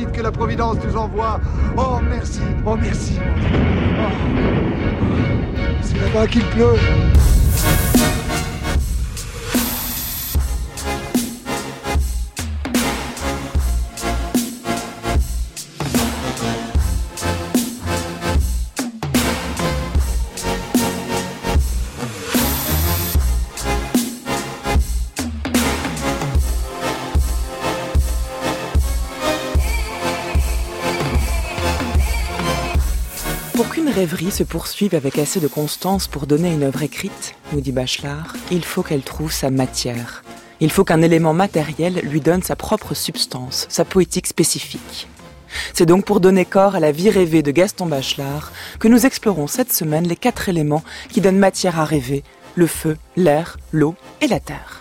vite que la Providence nous envoie. Oh, merci. Oh, merci. Oh. C'est là-bas qu'il pleut. Pour qu'une rêverie se poursuive avec assez de constance pour donner une œuvre écrite, nous dit Bachelard, il faut qu'elle trouve sa matière. Il faut qu'un élément matériel lui donne sa propre substance, sa poétique spécifique. C'est donc pour donner corps à la vie rêvée de Gaston Bachelard que nous explorons cette semaine les 4 éléments qui donnent matière à rêver, le feu, l'air, l'eau et la terre.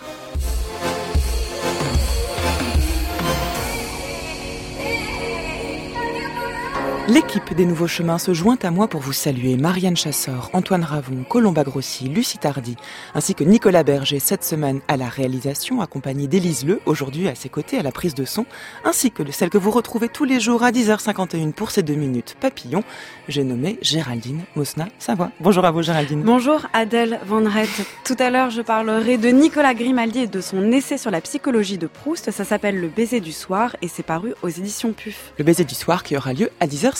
L'équipe des Nouveaux Chemins se joint à moi pour vous saluer. Marianne Chassor, Antoine Ravon, Colomba Grossi, Lucie Tardy, ainsi que Nicolas Berger cette semaine à la réalisation, accompagnée d'Élise Le, aujourd'hui à ses côtés à la prise de son, ainsi que celle que vous retrouvez tous les jours à 10h51 pour ces 2 minutes papillon. J'ai nommé Géraldine Mosna-Savoie. Bonjour à vous Géraldine. Bonjour Adèle Van Red. Tout à l'heure je parlerai de Nicolas Grimaldi et de son essai sur la psychologie de Proust. Ça s'appelle Le baiser du soir et c'est paru aux éditions PUF. Le baiser du soir qui aura lieu à 10h51.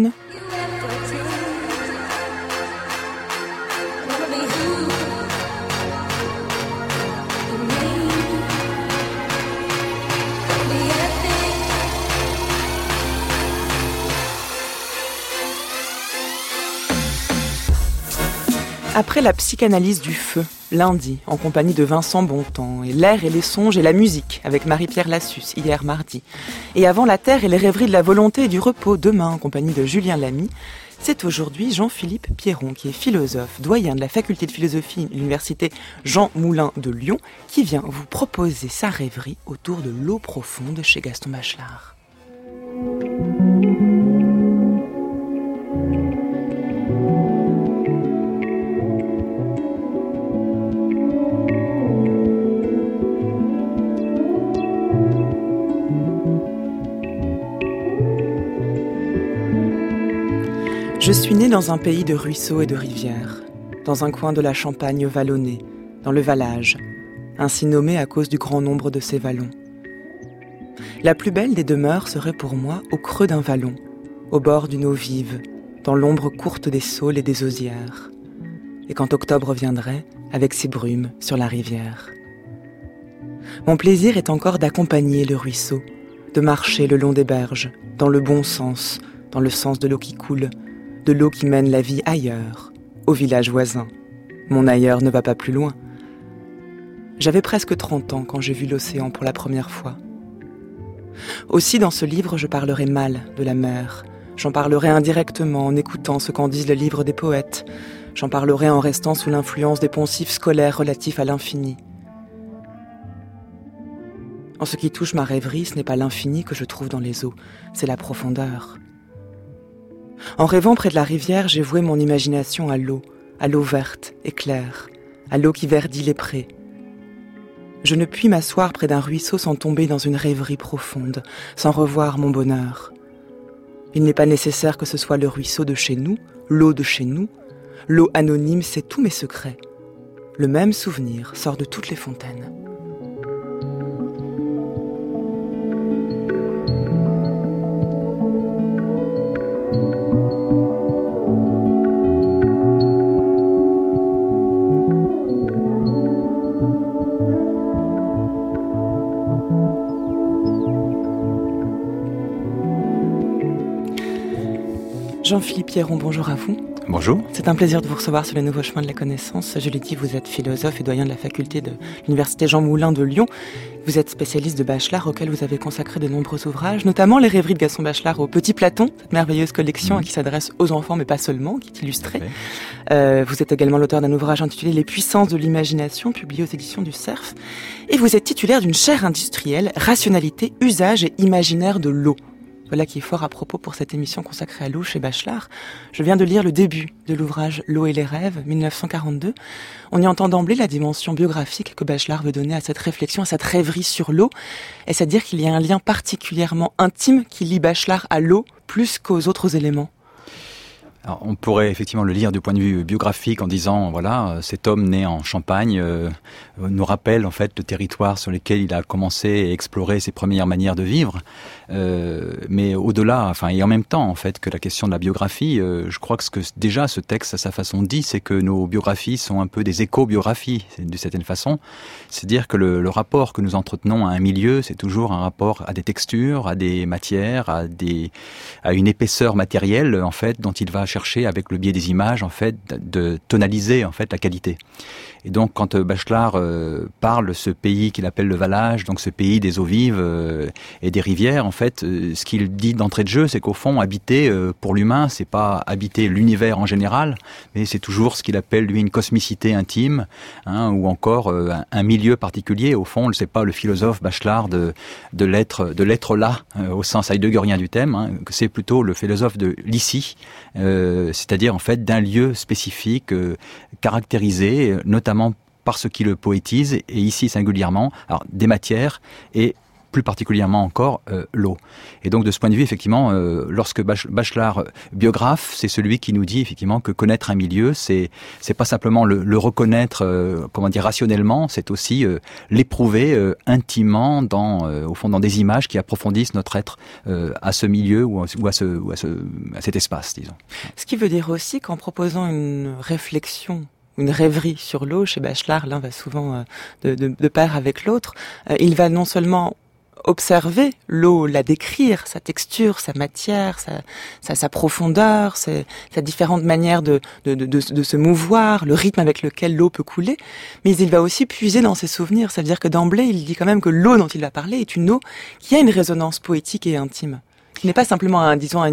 Après la psychanalyse du feu, lundi, en compagnie de Vincent Bontemps, et l'air et les songes et la musique, avec Marie-Pierre Lassus, hier mardi, et avant la terre et les rêveries de la volonté et du repos, demain, en compagnie de Julien Lamy, c'est aujourd'hui Jean-Philippe Pierron, qui est philosophe, doyen de la faculté de philosophie de l'université Jean Moulin de Lyon, qui vient vous proposer sa rêverie autour de l'eau profonde chez Gaston Bachelard. Je suis née dans un pays de ruisseaux et de rivières, dans un coin de la Champagne vallonnée, dans le Vallage, ainsi nommé à cause du grand nombre de ses vallons. La plus belle des demeures serait pour moi au creux d'un vallon, au bord d'une eau vive, dans l'ombre courte des saules et des osières, et quand octobre viendrait, avec ses brumes sur la rivière. Mon plaisir est encore d'accompagner le ruisseau, de marcher le long des berges, dans le bon sens, dans le sens de l'eau qui coule, de l'eau qui mène la vie ailleurs, au village voisin. Mon ailleurs ne va pas plus loin. J'avais presque 30 ans quand j'ai vu l'océan pour la première fois. Aussi, dans ce livre, je parlerai mal de la mer. J'en parlerai indirectement en écoutant ce qu'en disent les livres des poètes. J'en parlerai en restant sous l'influence des poncifs scolaires relatifs à l'infini. En ce qui touche ma rêverie, ce n'est pas l'infini que je trouve dans les eaux, c'est la profondeur. En rêvant près de la rivière, j'ai voué mon imagination à l'eau verte et claire, à l'eau qui verdit les prés. Je ne puis m'asseoir près d'un ruisseau sans tomber dans une rêverie profonde, sans revoir mon bonheur. Il n'est pas nécessaire que ce soit le ruisseau de chez nous, l'eau de chez nous. L'eau anonyme, c'est tous mes secrets. Le même souvenir sort de toutes les fontaines. Jean-Philippe Pierron, bonjour à vous. Bonjour. C'est un plaisir de vous recevoir sur les Nouveaux Chemins de la Connaissance. Je l'ai dit, vous êtes philosophe et doyen de la faculté de l'université Jean Moulin de Lyon. Vous êtes spécialiste de Bachelard auquel vous avez consacré de nombreux ouvrages, notamment Les rêveries de Gaston Bachelard au Petit Platon, cette merveilleuse collection qui s'adresse aux enfants mais pas seulement, qui est illustrée. Vous êtes également l'auteur d'un ouvrage intitulé Les puissances de l'imagination, publié aux éditions du Cerf. Et vous êtes titulaire d'une chaire industrielle, rationalité, usage et imaginaire de l'eau, Voilà qui est fort à propos pour cette émission consacrée à l'eau chez Bachelard. Je viens de lire le début de l'ouvrage L'eau et les rêves, 1942. On y entend d'emblée la dimension biographique que Bachelard veut donner à cette réflexion, à cette rêverie sur l'eau. Et c'est à dire qu'il y a un lien particulièrement intime qui lie Bachelard à l'eau plus qu'aux autres éléments. Alors, on pourrait effectivement le lire du point de vue biographique en disant, voilà, cet homme né en Champagne nous rappelle en fait le territoire sur lequel il a commencé à explorer ses premières manières de vivre. Mais au-delà, et en même temps en fait que la question de la biographie, je crois que ce que déjà ce texte à sa façon dit, c'est que nos biographies sont un peu des éco-biographies d'une certaine façon. C'est-à-dire que le rapport que nous entretenons à un milieu, c'est toujours un rapport à des textures, à des matières, à une épaisseur matérielle en fait dont il va chercher avec le biais des images en fait de tonaliser en fait la qualité. Et donc quand Bachelard parle de ce pays qu'il appelle le Valage, donc ce pays des eaux vives et des rivières, en fait, ce qu'il dit d'entrée de jeu, c'est qu'au fond, habiter pour l'humain, c'est pas habiter l'univers en général, mais c'est toujours ce qu'il appelle lui une cosmicité intime, ou encore un milieu particulier. Au fond, c'est pas le philosophe Bachelard de l'être là au sens heideggerien du thème, que c'est plutôt le philosophe de l'ici, c'est-à-dire en fait d'un lieu spécifique caractérisé, notamment par ce qui le poétise, et ici singulièrement, alors des matières et plus particulièrement encore l'eau. Et donc de ce point de vue, effectivement, lorsque Bachelard biographe, c'est celui qui nous dit effectivement que connaître un milieu, c'est pas simplement le reconnaître, rationnellement, c'est aussi l'éprouver intimement au fond dans des images qui approfondissent notre être à ce milieu ou à cet espace, disons. Ce qui veut dire aussi qu'en proposant une réflexion, une rêverie sur l'eau, chez Bachelard, l'un va souvent de pair avec l'autre, il va non seulement observer l'eau, la décrire, sa texture, sa matière, sa profondeur, sa différentes manières de se mouvoir, le rythme avec lequel l'eau peut couler, mais il va aussi puiser dans ses souvenirs. Ça veut dire que d'emblée, il dit quand même que l'eau dont il va parler est une eau qui a une résonance poétique et intime. Qui n'est pas simplement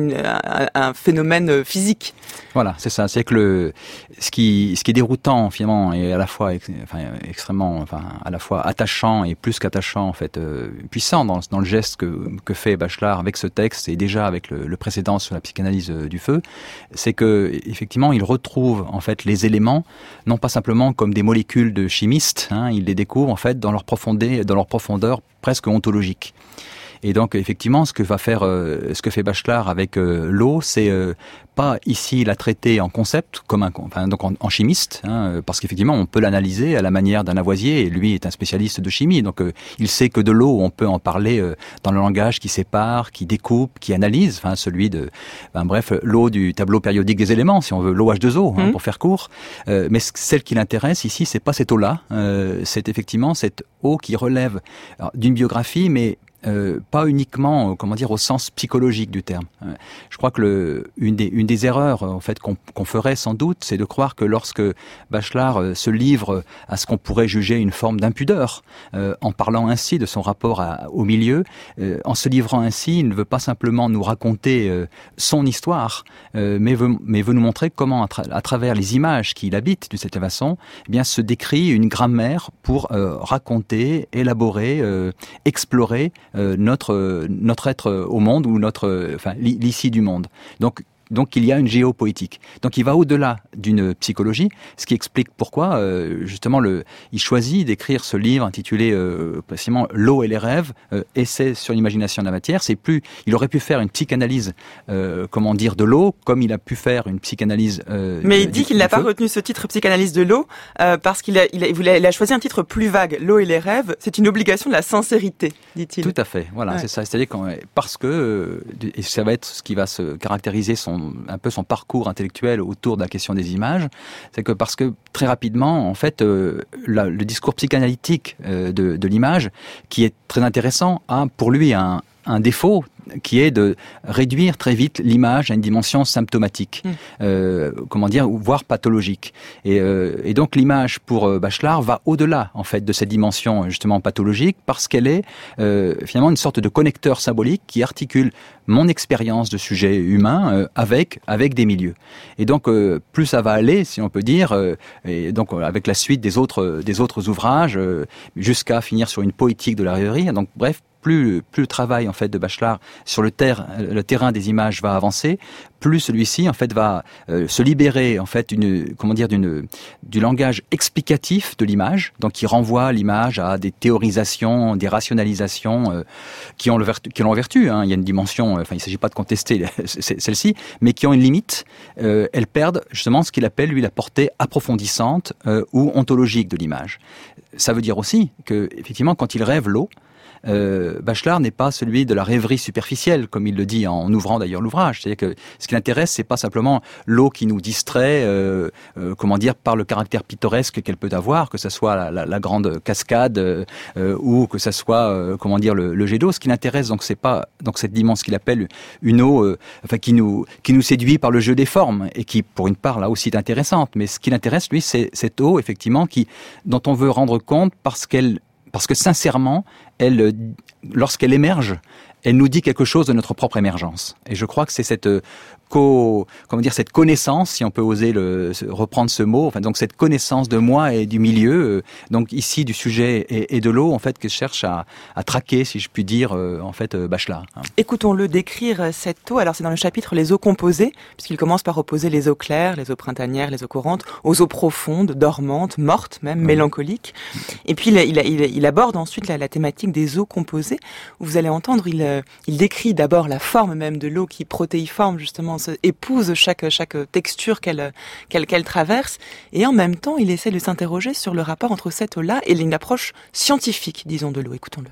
un phénomène physique. Voilà, c'est ça. C'est que ce qui est déroutant finalement et à la fois extrêmement, à la fois attachant et plus qu'attachant en fait, puissant dans le geste que fait Bachelard avec ce texte et déjà avec le précédent sur la psychanalyse du feu, c'est que effectivement il retrouve en fait les éléments non pas simplement comme des molécules de chimistes, il les découvre en fait dans leur profondeur presque ontologique. Et donc effectivement, ce que fait Bachelard avec l'eau, c'est pas ici la traiter en concept comme donc en chimiste, parce qu'effectivement on peut l'analyser à la manière d'un Lavoisier, et lui est un spécialiste de chimie, donc il sait que de l'eau on peut en parler dans le langage qui sépare, qui découpe, qui analyse, celui de l'eau du tableau périodique des éléments, si on veut, l'eau H2O, pour faire court. Mais celle qui l'intéresse ici, c'est pas cette eau-là, c'est effectivement cette eau qui relève d'une biographie, mais pas uniquement, au sens psychologique du terme. Je crois que une des erreurs en fait qu'on ferait sans doute, c'est de croire que lorsque Bachelard se livre à ce qu'on pourrait juger une forme d'impudeur, en parlant ainsi de son rapport au milieu, en se livrant ainsi, il ne veut pas simplement nous raconter son histoire, mais veut nous montrer comment, à travers les images qu'il habite de cette façon, eh bien se décrit une grammaire pour raconter, élaborer, explorer notre être au monde ou l'ici du monde. Donc il y a une géopoétique. Donc il va au-delà d'une psychologie, ce qui explique pourquoi justement il choisit d'écrire ce livre intitulé précisément L'eau et les rêves, essai sur l'imagination de la matière. Il aurait pu faire une psychanalyse de l'eau, comme il a pu faire une psychanalyse mais il dit qu'il n'a pas retenu ce titre psychanalyse de l'eau parce qu'il a choisi un titre plus vague. L'eau et les rêves, c'est une obligation de la sincérité, dit-il. Tout à fait, voilà, ouais. C'est ça. C'est-à-dire parce que et ça va être ce qui va se caractériser un peu son parcours intellectuel autour de la question des images, c'est que parce que très rapidement, en fait, le discours psychanalytique de l'image, qui est très intéressant, a pour lui un défaut qui est de réduire très vite l'image à une dimension symptomatique, voire pathologique. Et donc l'image pour Bachelard va au-delà en fait de cette dimension justement pathologique, parce qu'elle est finalement une sorte de connecteur symbolique qui articule mon expérience de sujet humain avec des milieux. Et donc plus ça va aller, si on peut dire, et donc avec la suite des autres ouvrages, jusqu'à finir sur une poétique de la rêverie. Donc bref, plus le travail en fait de Bachelard sur le terrain des images va avancer, plus celui-ci en fait va se libérer en fait du langage explicatif de l'image, donc qui renvoie l'image à des théorisations, des rationalisations qui ont vertu. Hein. Il y a une dimension, il ne s'agit pas de contester celle-ci, mais qui ont une limite. Elles perdent justement ce qu'il appelle lui la portée approfondissante ou ontologique de l'image. Ça veut dire aussi que effectivement quand il rêve l'eau, Bachelard n'est pas celui de la rêverie superficielle, comme il le dit en ouvrant d'ailleurs l'ouvrage. C'est-à-dire que ce qui l'intéresse, c'est pas simplement l'eau qui nous distrait, par le caractère pittoresque qu'elle peut avoir, que ce soit la grande cascade ou que ce soit le jet d'eau. Ce qui l'intéresse, donc, c'est pas donc cette dimension qu'il appelle une eau, qui nous séduit par le jeu des formes et qui, pour une part, là aussi est intéressante. Mais ce qui l'intéresse, lui, c'est cette eau, effectivement, dont on veut rendre compte parce que sincèrement, lorsqu'elle émerge, elle nous dit quelque chose de notre propre émergence. Et je crois que c'est cette connaissance, si on peut oser reprendre ce mot, donc cette connaissance de moi et du milieu, donc ici du sujet et de l'eau, en fait, que je cherche à traquer, si je puis dire, Bachelard. Écoutons-le décrire cette eau. Alors c'est dans le chapitre Les eaux composées, puisqu'il commence par opposer les eaux claires, les eaux printanières, les eaux courantes, aux eaux profondes, dormantes, mortes même, mélancoliques. Et puis il aborde ensuite la thématique des eaux composées, où vous allez entendre, il décrit d'abord la forme même de l'eau qui protéiforme justement, épouse chaque texture qu'elle traverse, et en même temps il essaie de s'interroger sur le rapport entre cette eau-là et une approche scientifique, disons, de l'eau. Écoutons-le.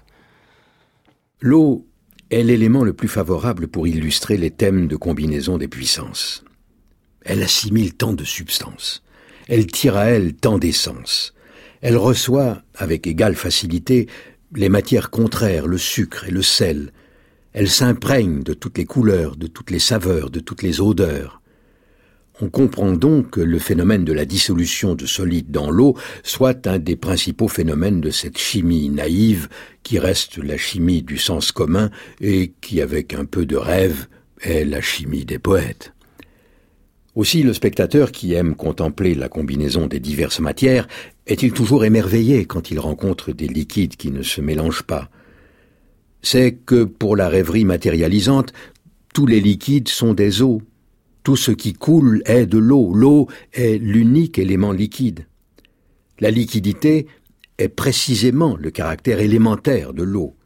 L'eau est l'élément le plus favorable pour illustrer les thèmes de combinaison des puissances. Elle assimile tant de substances, elle tire à elle tant d'essence, elle reçoit avec égale facilité les matières contraires, le sucre et le sel. Elle s'imprègne de toutes les couleurs, de toutes les saveurs, de toutes les odeurs. On comprend donc que le phénomène de la dissolution de solides dans l'eau soit un des principaux phénomènes de cette chimie naïve qui reste la chimie du sens commun et qui, avec un peu de rêve, est la chimie des poètes. Aussi, le spectateur qui aime contempler la combinaison des diverses matières est-il toujours émerveillé quand il rencontre des liquides qui ne se mélangent pas? C'est que pour la rêverie matérialisante, tous les liquides sont des eaux. Tout ce qui coule est de l'eau. L'eau est l'unique élément liquide. La liquidité est précisément le caractère élémentaire de l'eau.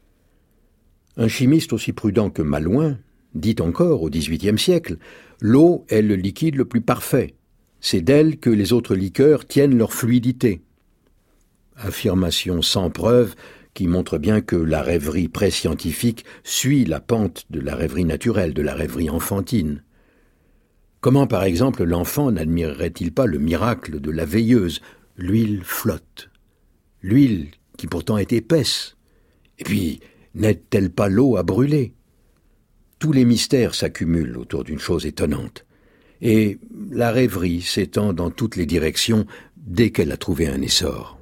Un chimiste aussi prudent que Malouin dit encore au XVIIIe siècle « L'eau est le liquide le plus parfait. C'est d'elle que les autres liqueurs tiennent leur fluidité. » Affirmation sans preuve qui montre bien que la rêverie pré-scientifique suit la pente de la rêverie naturelle, de la rêverie enfantine. Comment, par exemple, l'enfant n'admirerait-il pas le miracle de la veilleuse? L'huile flotte. L'huile qui pourtant est épaisse. Et puis, n'aide-t-elle pas l'eau à brûler? Tous les mystères s'accumulent autour d'une chose étonnante. Et la rêverie s'étend dans toutes les directions dès qu'elle a trouvé un essor.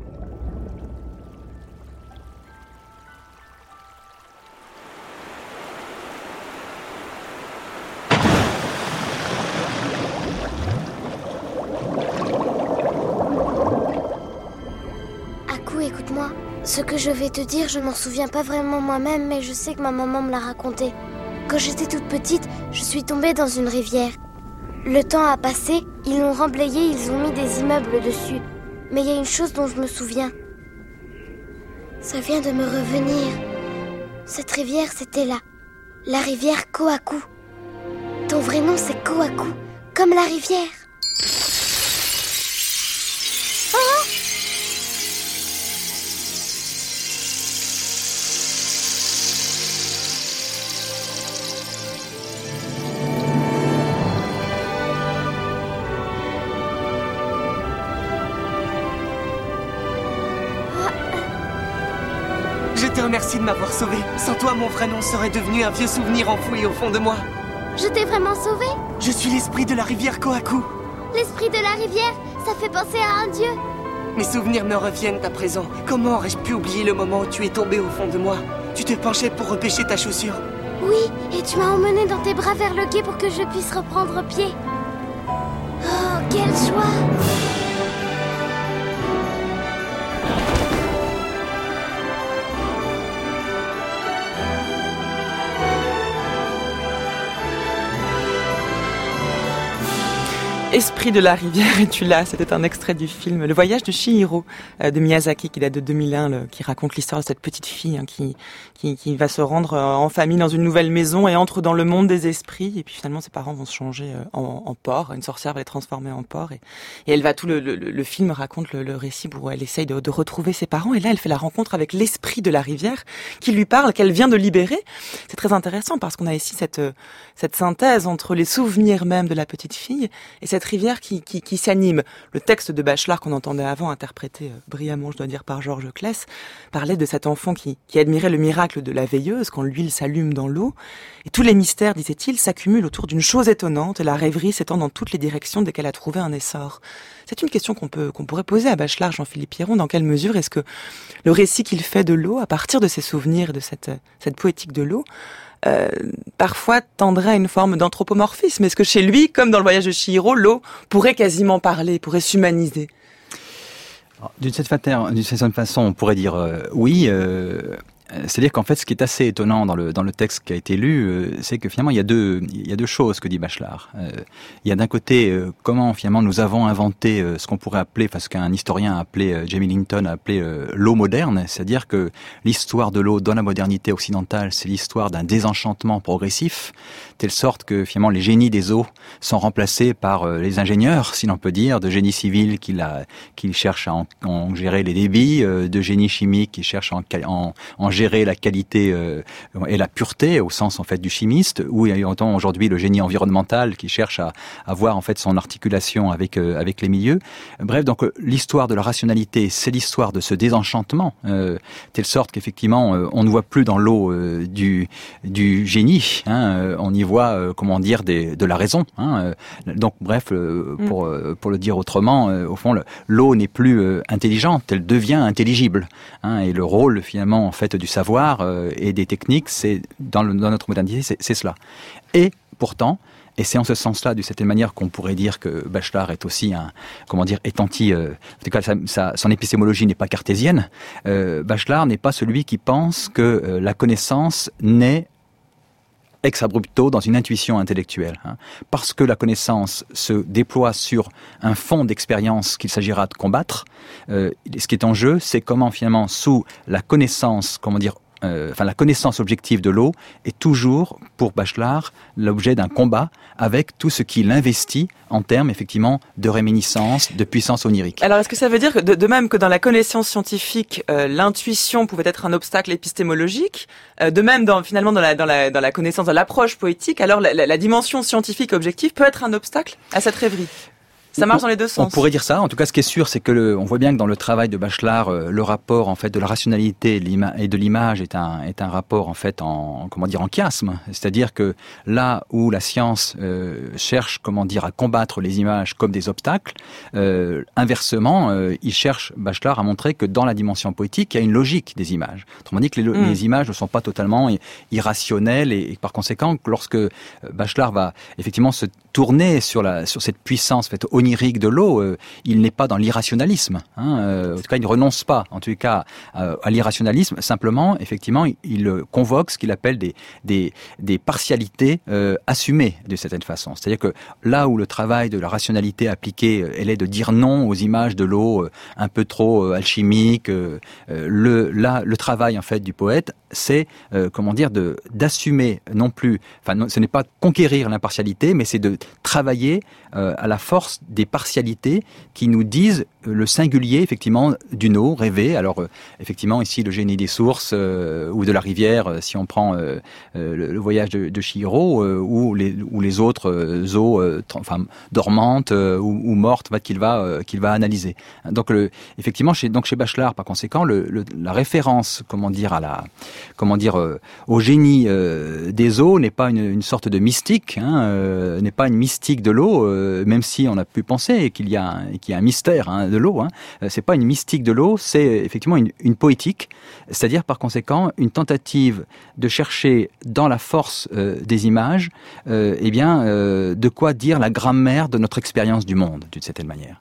Écoute-moi, ce que je vais te dire, je m'en souviens pas vraiment moi-même, mais je sais que ma maman me l'a raconté. Quand j'étais toute petite, je suis tombée dans une rivière. Le temps a passé, ils l'ont remblayée, ils ont mis des immeubles dessus. Mais il y a une chose dont je me souviens. Ça vient de me revenir. Cette rivière, c'était là. La rivière Kohaku. Ton vrai nom, c'est Kohaku, comme la rivière. Oh! Je te remercie de m'avoir sauvé. Sans toi, mon vrai nom serait devenu un vieux souvenir enfoui au fond de moi. Je t'ai vraiment sauvé? Je suis l'esprit de la rivière Kohaku. L'esprit de la rivière, ça fait penser à un dieu. Mes souvenirs me reviennent à présent. Comment aurais-je pu oublier le moment où tu es tombé au fond de moi? Tu te penchais pour repêcher ta chaussure. Oui, et tu m'as emmené dans tes bras vers le quai pour que je puisse reprendre pied. Oh, quelle joie! Esprit de la rivière, es-tu là? C'était un extrait du film Le voyage de Chihiro de Miyazaki qui date de 2001, qui raconte l'histoire de cette petite fille qui va se rendre en famille dans une nouvelle maison et entre dans le monde des esprits. Et puis finalement, ses parents vont se changer en porc. Une sorcière va les transformer en porc. Et elle va le film raconte le récit où elle essaye de retrouver ses parents. Et là, elle fait la rencontre avec l'esprit de la rivière qui lui parle, qu'elle vient de libérer. C'est très intéressant parce qu'on a ici cette synthèse entre les souvenirs même de la petite fille et cette rivière qui s'anime. Le texte de Bachelard qu'on entendait avant, interprété brillamment, je dois dire, par Georges Claes, parlait de cet enfant qui admirait le miracle de la veilleuse quand l'huile s'allume dans l'eau. Et tous les mystères, disait-il, s'accumulent autour d'une chose étonnante et la rêverie s'étend dans toutes les directions dès qu'elle a trouvé un essor. C'est une question qu'on pourrait poser à Bachelard, Jean-Philippe Pierron. Dans quelle mesure est-ce que le récit qu'il fait de l'eau, à partir de ses souvenirs, de cette poétique de l'eau, parfois tendrait à une forme d'anthropomorphisme? Est-ce que chez lui, comme dans le voyage de Chihiro, l'eau pourrait quasiment parler, pourrait s'humaniser? D'une certaine façon, on pourrait dire oui. C'est-à-dire qu'en fait, ce qui est assez étonnant dans le texte qui a été lu, c'est que finalement il y a deux choses que dit Bachelard. Il y a d'un côté comment finalement nous avons inventé ce qu'on pourrait appeler, enfin ce qu'un historien a appelé, Jamie Linton a appelé l'eau moderne, c'est-à-dire que l'histoire de l'eau dans la modernité occidentale, c'est l'histoire d'un désenchantement progressif, telle sorte que finalement les génies des eaux sont remplacés par les ingénieurs, si l'on peut dire, de génie civil qui cherchent à en gérer les débits, de génie chimique qui cherchent à en gérer la qualité et la pureté au sens en fait du chimiste, ou il y a aujourd'hui le génie environnemental qui cherche à voir en fait son articulation avec les milieux. Bref, donc l'histoire de la rationalité, c'est l'histoire de ce désenchantement, telle sorte qu'effectivement on ne voit plus dans l'eau du génie, on y voit comment dire de la raison. Donc bref, pour le dire autrement, au fond l'eau n'est plus intelligente, elle devient intelligible, et le rôle finalement en fait du savoir et des techniques, c'est dans notre modernité, c'est cela. Et pourtant, et c'est en ce sens-là, d'une certaine manière, qu'on pourrait dire que Bachelard est aussi en tout cas, son épistémologie n'est pas cartésienne. Bachelard n'est pas celui qui pense que la connaissance naît ex abrupto dans une intuition intellectuelle. Parce que la connaissance se déploie sur un fond d'expérience qu'il s'agira de combattre, ce qui est en jeu, c'est comment finalement, sous la connaissance, la connaissance objective de l'eau est toujours, pour Bachelard, l'objet d'un combat avec tout ce qui l'investit en termes, effectivement, de réminiscence, de puissance onirique. Alors, est-ce que ça veut dire que, de même que dans la connaissance scientifique, l'intuition pouvait être un obstacle épistémologique, de même dans la connaissance, dans l'approche poétique, alors la dimension scientifique objective peut être un obstacle à cette rêverie? Ça marche dans les deux sens. On pourrait dire ça. En tout cas, ce qui est sûr, c'est que on voit bien que dans le travail de Bachelard, le rapport en fait de la rationalité et de l'image est un rapport en fait en chiasme. C'est-à-dire que là où la science cherche à combattre les images comme des obstacles, inversement, il cherche Bachelard à montrer que dans la dimension poétique, il y a une logique des images. Autrement dit que les images ne sont pas totalement irrationnelles et par conséquent, lorsque Bachelard va effectivement se tourner sur cette puissance faite onirique de l'eau, il n'est pas dans l'irrationalisme. En tout cas, il ne renonce pas, en tout cas, à l'irrationalisme. Simplement, effectivement, il convoque ce qu'il appelle des partialités assumées de certaine façon. C'est-à-dire que là où le travail de la rationalité appliquée, elle est de dire non aux images de l'eau un peu trop alchimiques, le travail en fait du poète, c'est d'assumer non plus. Enfin, ce n'est pas conquérir l'impartialité, mais c'est de travailler à la force des partialités qui nous disent le singulier, effectivement, d'une eau rêvée. Alors, effectivement, ici, le génie des sources ou de la rivière, si on prend le voyage de Chihiro, ou les autres eaux dormantes ou mortes qu'il va analyser. Donc, effectivement, chez Bachelard, par conséquent, la référence, au génie des eaux n'est pas une sorte de mystique, n'est pas une mystique de l'eau, même si on a pu penser qu'il y a un mystère de l'eau. C'est pas une mystique de l'eau, c'est effectivement une poétique, c'est-à-dire par conséquent une tentative de chercher dans la force des images, de quoi dire la grammaire de notre expérience du monde, d'une certaine manière.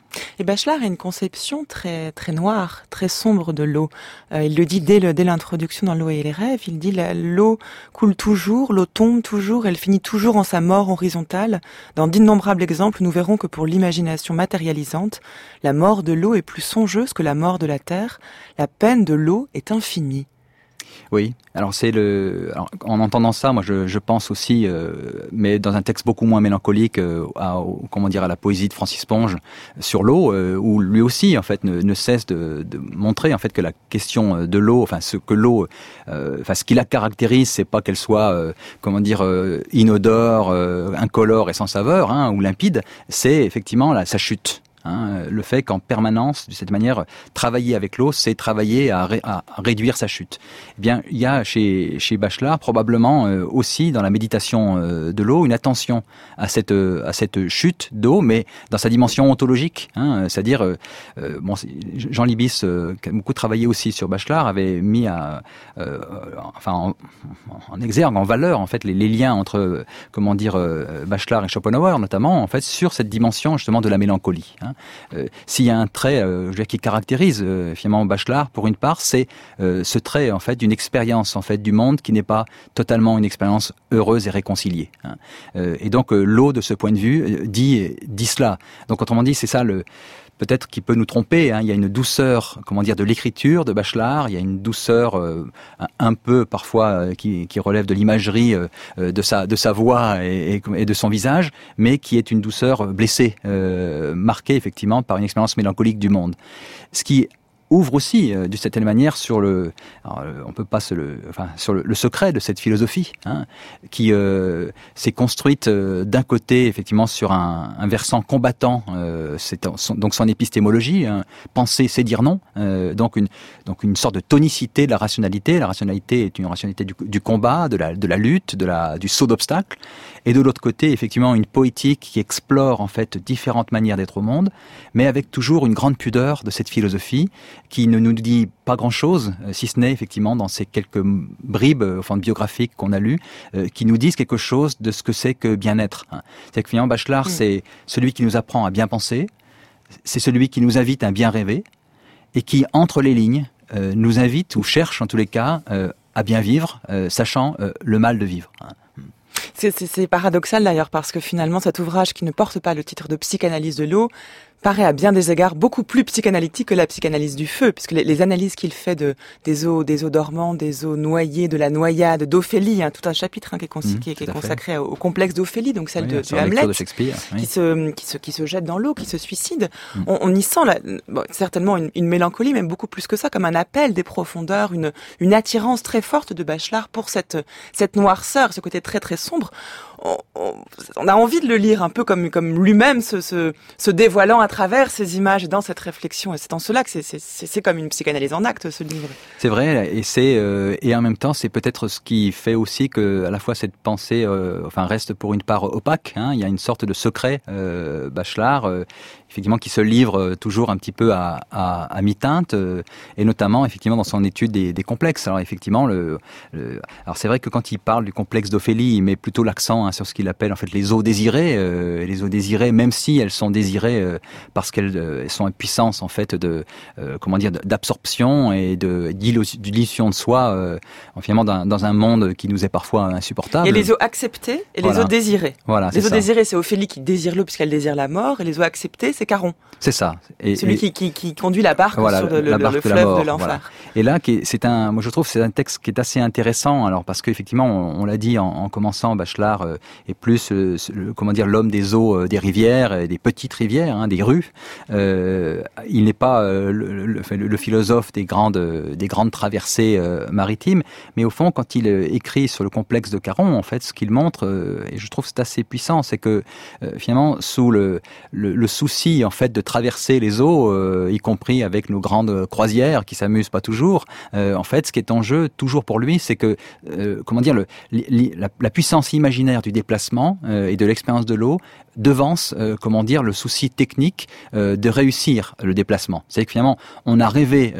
Et Bachelard a une conception très très noire, très sombre de l'eau. Il le dit dès l'introduction dans L'eau et les rêves. Il dit l'eau coule toujours, l'eau tombe toujours, elle finit toujours en sa mort horizontale. Dans d'innombrables exemples, nous verrons que pour l'imagination matérialisante, la mort de l'eau est plus songeuse que la mort de la terre. La peine de l'eau est infinie. Oui, alors en entendant ça, moi je pense aussi, mais dans un texte beaucoup moins mélancolique, à la poésie de Francis Ponge sur l'eau, où lui aussi en fait ne cesse de montrer en fait que la question de l'eau, ce qui la caractérise, c'est pas qu'elle soit inodore, incolore et sans saveur, ou limpide, c'est effectivement sa chute. Le fait qu'en permanence, de cette manière, travailler avec l'eau, c'est travailler à réduire sa chute. Eh bien, il y a chez Bachelard probablement aussi dans la méditation de l'eau une attention à cette chute d'eau, mais dans sa dimension ontologique. C'est-à-dire, Jean Libis, qui a beaucoup travaillé aussi sur Bachelard, avait mis en exergue, en valeur, en fait, les liens entre Bachelard et Schopenhauer, notamment, en fait, sur cette dimension justement de la mélancolie. S'il y a un trait qui caractérise finalement Bachelard, pour une part, c'est ce trait en fait d'une expérience en fait du monde qui n'est pas totalement une expérience heureuse et réconciliée. Et donc l'eau, de ce point de vue, dit cela. Donc autrement dit, c'est ça peut-être qui peut nous tromper. Il y a une douceur, de l'écriture de Bachelard. Il y a une douceur un peu parfois qui relève de l'imagerie de sa voix et de son visage, mais qui est une douceur blessée, marquée effectivement par une expérience mélancolique du monde. Ce qui ouvre aussi, d'une certaine manière, sur le secret de cette philosophie, qui s'est construite d'un côté, effectivement, sur un versant combattant, donc son épistémologie, penser, c'est dire non, donc une sorte de tonicité de la rationalité. La rationalité est une rationalité du combat, de la lutte, du saut d'obstacle, et de l'autre côté, effectivement, une poétique qui explore, en fait, différentes manières d'être au monde, mais avec toujours une grande pudeur de cette philosophie, qui ne nous dit pas grand-chose, si ce n'est effectivement dans ces quelques bribes biographiques qu'on a lues, qui nous disent quelque chose de ce que c'est que bien-être. C'est que finalement Bachelard, c'est celui qui nous apprend à bien penser, c'est celui qui nous invite à bien rêver, et qui, entre les lignes, nous invite, ou cherche en tous les cas, à bien vivre, sachant le mal de vivre. C'est paradoxal d'ailleurs, parce que finalement cet ouvrage qui ne porte pas le titre de Psychanalyse de l'eau paraît à bien des égards beaucoup plus psychanalytique que la psychanalyse du feu, puisque les analyses qu'il fait des eaux dormantes, des eaux noyées, de la noyade, d'Ophélie, tout un chapitre qui est consacré au complexe d'Ophélie, donc celle de Hamlet, de Shakespeare, qui se jette dans l'eau, qui se suicide. On y sent certainement une mélancolie, même beaucoup plus que ça, comme un appel des profondeurs, une attirance très forte de Bachelard pour cette noirceur, ce côté très très sombre. On a envie de le lire un peu comme lui-même se dévoilant à travers ces images et dans cette réflexion. Et c'est en cela que c'est comme une psychanalyse en acte, ce livre. C'est vrai, et en même temps, c'est peut-être ce qui fait aussi que à la fois cette pensée, reste pour une part opaque. Il y a une sorte de secret Bachelard, effectivement, qui se livre toujours un petit peu à mi-teinte, et notamment effectivement dans son étude des complexes. Alors effectivement, alors c'est vrai que quand il parle du complexe d'Ophélie, il met plutôt l'accent sur ce qu'il appelle en fait les eaux désirées. Les eaux désirées, même si elles sont désirées parce qu'elles sont en puissance en fait d'absorption et d'illusion de soi, finalement dans un monde qui nous est parfois insupportable. Et les eaux acceptées et les eaux désirées. Voilà, les eaux désirées, c'est Ophélie qui désire l'eau puisqu'elle désire la mort, et les eaux acceptées, c'est Caron. C'est ça. Celui qui conduit la barque sur le fleuve de l'enfer. Voilà. Et là, moi je trouve que c'est un texte qui est assez intéressant. Alors parce qu'effectivement, on l'a dit en commençant, Bachelard est plus l'homme des eaux, des rivières, des petites rivières, des rues. Il n'est pas le philosophe des grandes traversées maritimes, mais au fond, quand il écrit sur le complexe de Caron, en fait, ce qu'il montre, et je trouve que c'est assez puissant, c'est que finalement, sous le souci en fait de traverser les eaux, y compris avec nos grandes croisières qui s'amusent pas toujours, en fait, ce qui est en jeu toujours pour lui, c'est que la puissance imaginaire du déplacement et de l'expérience de l'eau devance, le souci technique de réussir le déplacement. C'est que finalement, on a rêvé,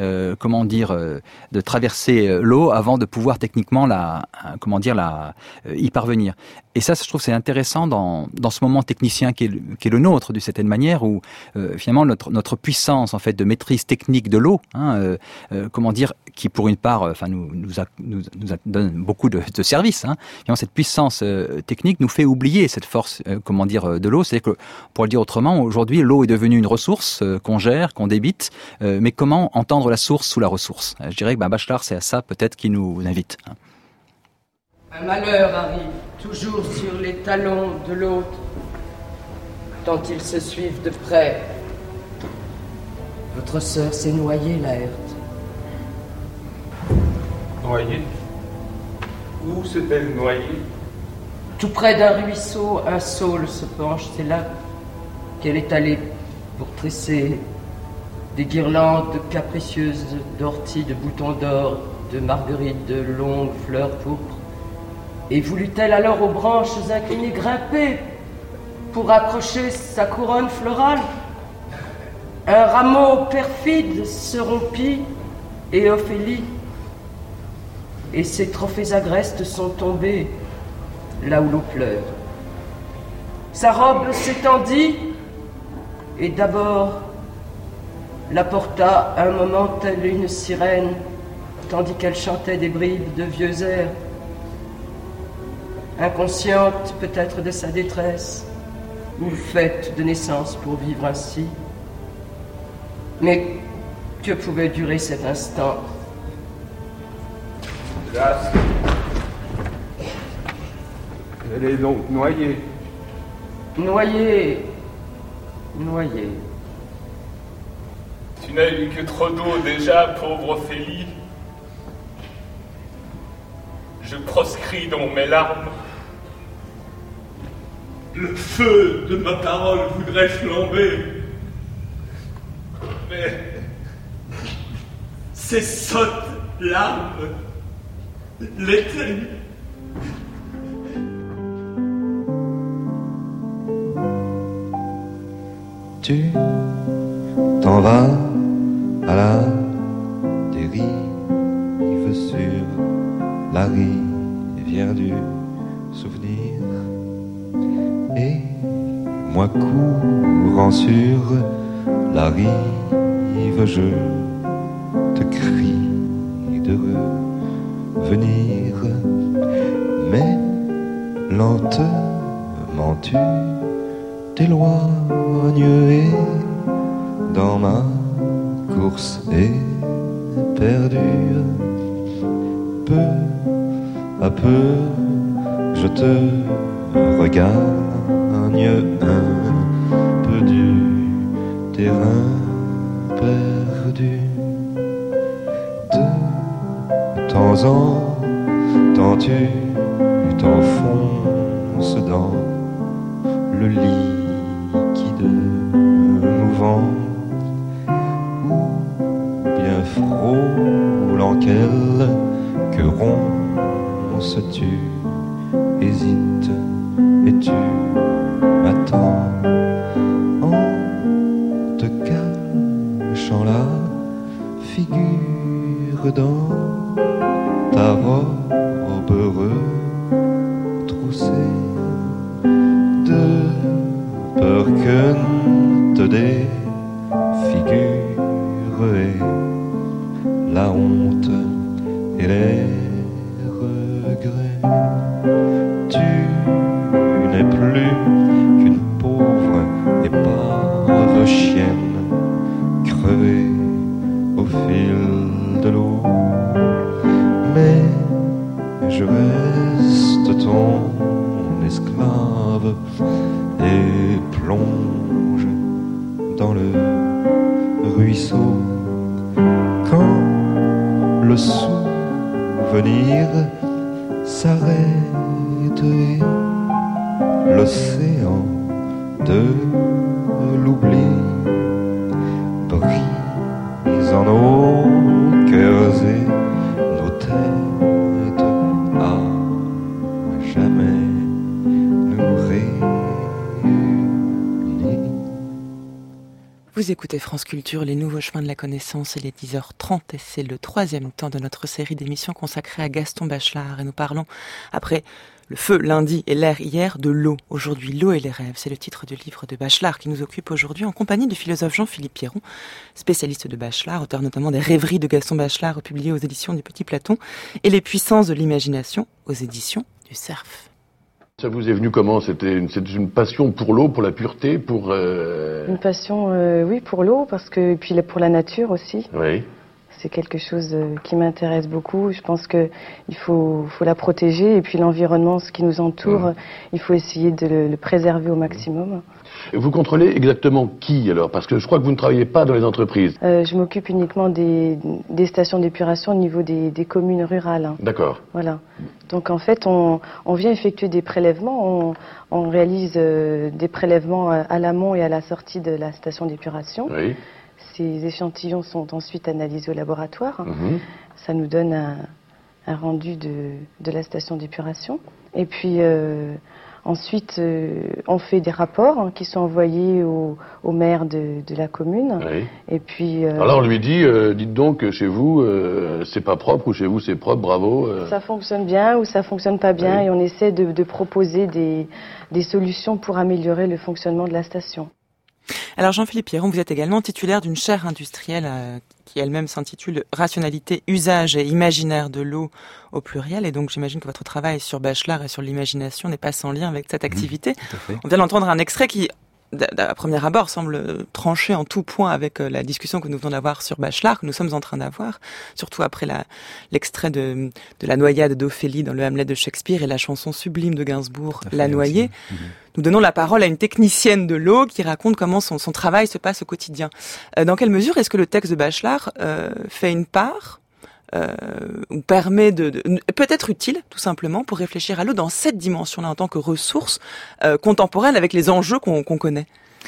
de traverser l'eau avant de pouvoir techniquement y parvenir. Et ça, je trouve, c'est intéressant dans ce moment technicien qui est le nôtre, d'une certaine manière, où finalement notre puissance en fait de maîtrise technique de l'eau, comment dire, qui pour une part, nous donne beaucoup de services. Finalement, cette puissance technique nous fait oublier cette force, de l'eau. C'est-à-dire que, pour le dire autrement, aujourd'hui, l'eau est devenue une ressource qu'on gère, qu'on débite, mais comment entendre la source sous la ressource? Je dirais que Bachelard, c'est à ça peut-être qui nous invite. Un malheur arrive, toujours sur les talons de l'autre, tant ils se suivent de près. Votre sœur s'est noyée, Laerte. Noyée? Où s'est-elle noyée? Tout près d'un ruisseau, un saule se penche, c'est là qu'elle est allée pour tresser des guirlandes capricieuses d'orties, de boutons d'or, de marguerites, de longues fleurs pourpres. Et voulut-elle alors aux branches inclinées grimper pour accrocher sa couronne florale? Un rameau perfide se rompit et Ophélie et ses trophées agrestes sont tombés là où l'eau pleure. Sa robe s'étendit et d'abord la porta un moment telle une sirène, tandis qu'elle chantait des bribes de vieux airs, inconsciente peut-être de sa détresse, ou faite de naissance pour vivre ainsi. Mais que pouvait durer cet instant? Hélas, elle est donc noyée. Noyée. Tu n'as eu que trop d'eau déjà, pauvre Ophélie. Je proscris donc mes larmes. Le feu de ma parole voudrait flamber. Mais ces sottes larmes l'éteignent. Tu t'en vas à la dérive sur la rivière du souvenir, et moi courant sur la rive, je te crie de revenir, mais lentement tu t'éloignes et dans ma course éperdue, peu à peu je te regagne un peu du terrain perdu. De temps en temps tu t'enfonces dans le liquide mouvant, ou bien frôlant quelques ronces, tu hésites et tu m'attends en te cachant la figure dans ta robe retroussée, de peur que te défigure et la honte et les regrets. Tu n'es plus qu'une pauvre épave chienne, crevée au fil de l'eau, mais je reste ton esclave et plonge dans le ruisseau. Quand le souvenir s'arrête et l'océan de l'oubli brise en nos cœurs et nos têtes à jamais nous réunir. Vous écoutez France Culture, les nouveaux chemins de la connaissance, il est 10h30 et c'est le 3e temps de notre série d'émissions consacrée à Gaston Bachelard. Et nous parlons, après Le feu lundi et l'air hier, de l'eau aujourd'hui. L'eau et les rêves, c'est le titre du livre de Bachelard qui nous occupe aujourd'hui en compagnie du philosophe Jean-Philippe Pierron, spécialiste de Bachelard, auteur notamment des Rêveries de Gaston Bachelard publiées aux éditions du Petit Platon et Les Puissances de l'imagination aux éditions du Cerf. Ça vous est venu comment? C'était une passion pour l'eau, pour la pureté, pour... Une passion, oui, pour l'eau, et puis pour la nature aussi. Oui. C'est quelque chose qui m'intéresse beaucoup. Je pense qu'il faut la protéger, et puis l'environnement, ce qui nous entoure, il faut essayer de le préserver au maximum. Vous contrôlez exactement qui alors? Parce que je crois que vous ne travaillez pas dans les entreprises. Je m'occupe uniquement des stations d'épuration au niveau des communes rurales. D'accord. Voilà. Donc en fait, on vient effectuer des prélèvements. On réalise des prélèvements à l'amont et à la sortie de la station d'épuration. Oui. Ces échantillons sont ensuite analysés au laboratoire. Ça nous donne un rendu de la station d'épuration. Et puis ensuite, on fait des rapports qui sont envoyés au maire de la commune. Oui. Et puis, alors on lui dit, dites donc, chez vous, c'est pas propre, ou chez vous, c'est propre, bravo. Ça fonctionne bien ou ça fonctionne pas bien, et on essaie de proposer des solutions pour améliorer le fonctionnement de la station. Alors Jean-Philippe Pierron, vous êtes également titulaire d'une chaire industrielle qui elle-même s'intitule « Rationalité, usage et imaginaire de l'eau » au pluriel. Et donc j'imagine que votre travail sur Bachelard et sur l'imagination n'est pas sans lien avec cette activité. On vient d'entendre un extrait qui, à premier abord, semble trancher en tout point avec la discussion que nous venons d'avoir sur Bachelard, que nous sommes en train d'avoir, surtout après l'extrait de la noyade d'Ophélie dans le Hamlet de Shakespeare et la chanson sublime de Gainsbourg, La Noyée. Nous donnons la parole à une technicienne de l'eau qui raconte comment son travail se passe au quotidien. Dans quelle mesure est-ce que le texte de Bachelard fait une part ou permet peut-être utile, tout simplement, pour réfléchir à l'eau dans cette dimension-là en tant que ressource contemporaine avec les enjeux qu'on connaît?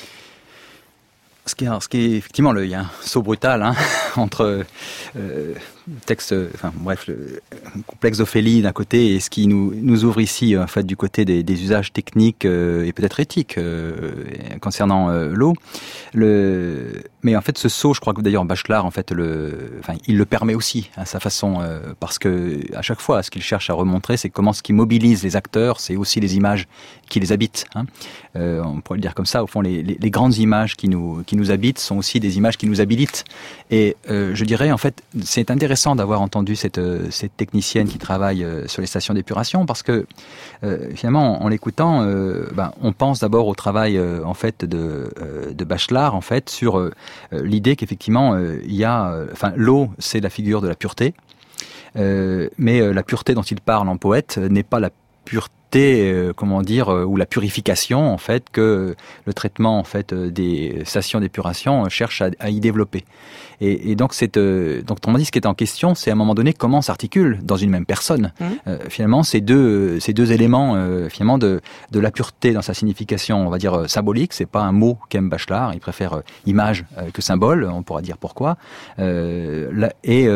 Ce qui est effectivement, il y a un saut brutal entre texte, le complexe d'Ophélie d'un côté et ce qui nous ouvre ici en fait du côté des usages techniques et peut-être éthiques concernant l'eau. Mais en fait, ce saut, je crois que d'ailleurs Bachelard, en fait, il le permet aussi à sa façon, parce que à chaque fois, ce qu'il cherche à remontrer, c'est comment ce qui mobilise les acteurs, c'est aussi les images qui les habitent. On pourrait le dire comme ça. Au fond, les grandes images qui nous habitent sont aussi des images qui nous habilitent. Et je dirais, en fait, c'est intéressant d'avoir entendu cette technicienne qui travaille sur les stations d'épuration, parce que finalement, en l'écoutant, on pense d'abord au travail en fait de Bachelard, en fait, sur l'idée qu'effectivement il y a, l'eau, c'est la figure de la pureté, mais la pureté dont il parle en poète n'est pas la pureté ou la purification en fait que le traitement en fait des stations d'épuration cherche à y développer. Et donc autrement dit, ce qui est en question, c'est à un moment donné comment s'articulent dans une même personne finalement ces deux éléments finalement de la pureté dans sa signification, on va dire symbolique. C'est pas un mot qu'aime Bachelard, il préfère image que symbole, on pourra dire pourquoi. La